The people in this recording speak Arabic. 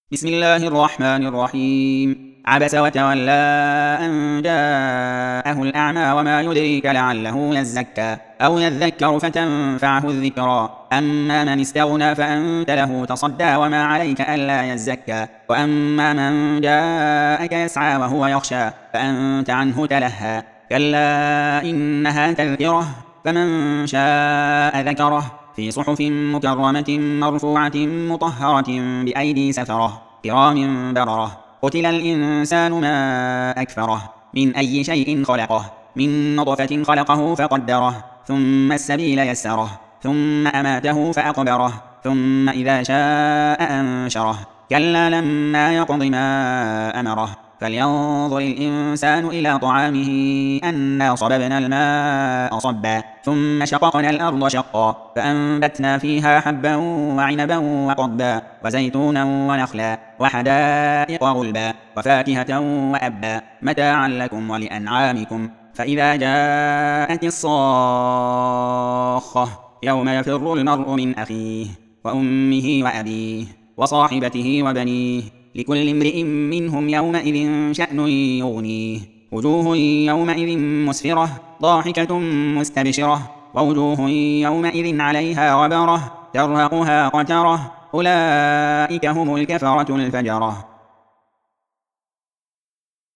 بسم الله الرحمن الرحيم. عبس وتولى أن جاءه الأعمى وما يدريك لعله يزكى أو يذكر فتنفعه الذكرى. أما من استغنى فأنت له تصدى وما عليك ألا يزكى. وأما من جاءك يسعى وهو يخشى فأنت عنه تلهى. كلا إنها تذكرة فمن شاء ذكره في صحف مكرمة مرفوعة مطهرة بأيدي سفرة كرام بررة. قتل الإنسان ما أكفره من أي شيء خلقه من نطفة خلقه فقدره ثم السبيل يسره ثم أماته فأقبره ثم إذا شاء أنشره. كلا لما يقض ما أمره فلينظر الإنسان إلى طعامه أنا صببنا الماء صبا ثم شققنا الأرض شقا فأنبتنا فيها حبا وعنبا وقضبا وزيتونا ونخلا وحدائق غلبا وفاكهة وأبا متاعا لكم ولأنعامكم. فإذا جاءت الصاخة يوم يفر المرء من أخيه وأمه وأبيه وصاحبته وبنيه لكل امرئ منهم يومئذ شأن يغنيه. وجوه يومئذ مسفرة ضاحكة مستبشرة ووجوه يومئذ عليها غبرة ترهقها قترة أولئك هم الكفرة الفجرة.